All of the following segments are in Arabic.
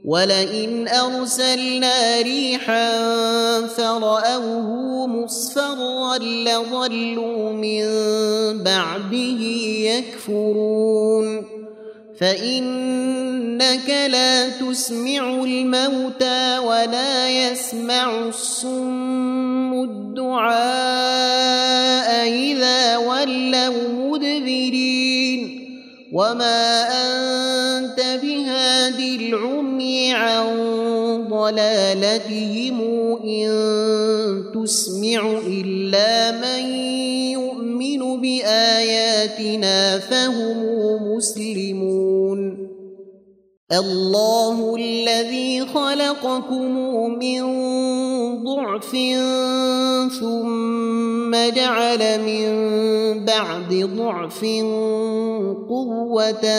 ولئن أرسلنا ريحا فرأوه مصفرا لظلوا من بعده يكفرون فإنك لا تسمع الموتى ولا يسمع الصم الدعاء إذا ولوا مدبرين وما أنت بهاد العمي عن ضلالتهم إن تسمع إلا من يؤمن بآياتنا فهم مسلمون الله الذي خلقكم من ضعف ثم جعل من بعد ضعف قوة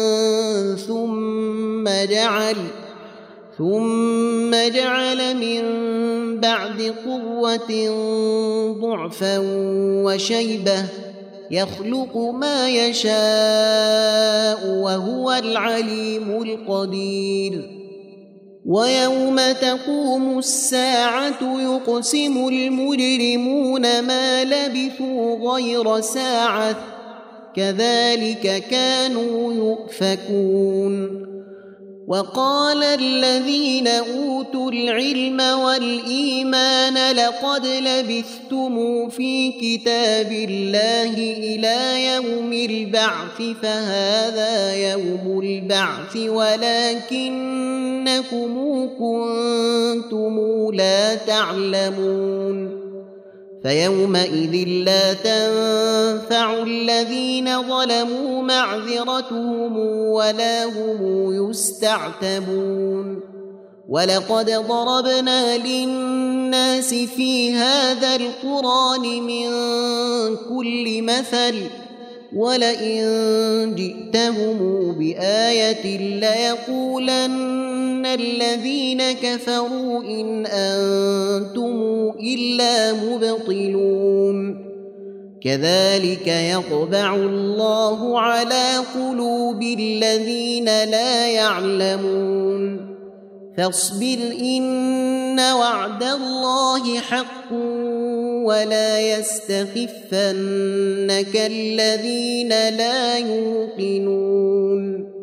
ثم جعل من بعد قوة ضعفا وشيبة يخلق ما يشاء وهو العليم القدير ويوم تقوم الساعة يقسم المجرمون ما لبثوا غير ساعة كذلك كانوا يؤفكون وقال الذين أوتوا العلم والإيمان لقد لبثتم في كتاب الله إلى يوم البعث فهذا يوم البعث ولكنكم كنتم لا تعلمون فيومئذ لا تنفع الذين ظلموا معذرتهم ولا هم يستعتبون ولقد ضربنا للناس في هذا القرآن من كل مثل ولئن جئتهم بآية ليقولن الذين كفروا إن أنتم إلا مبطلون كذلك يطبع الله على قلوب الذين لا يعلمون فاصبر إن وعد الله حق ولا يستخفنك الذين لا يوقنون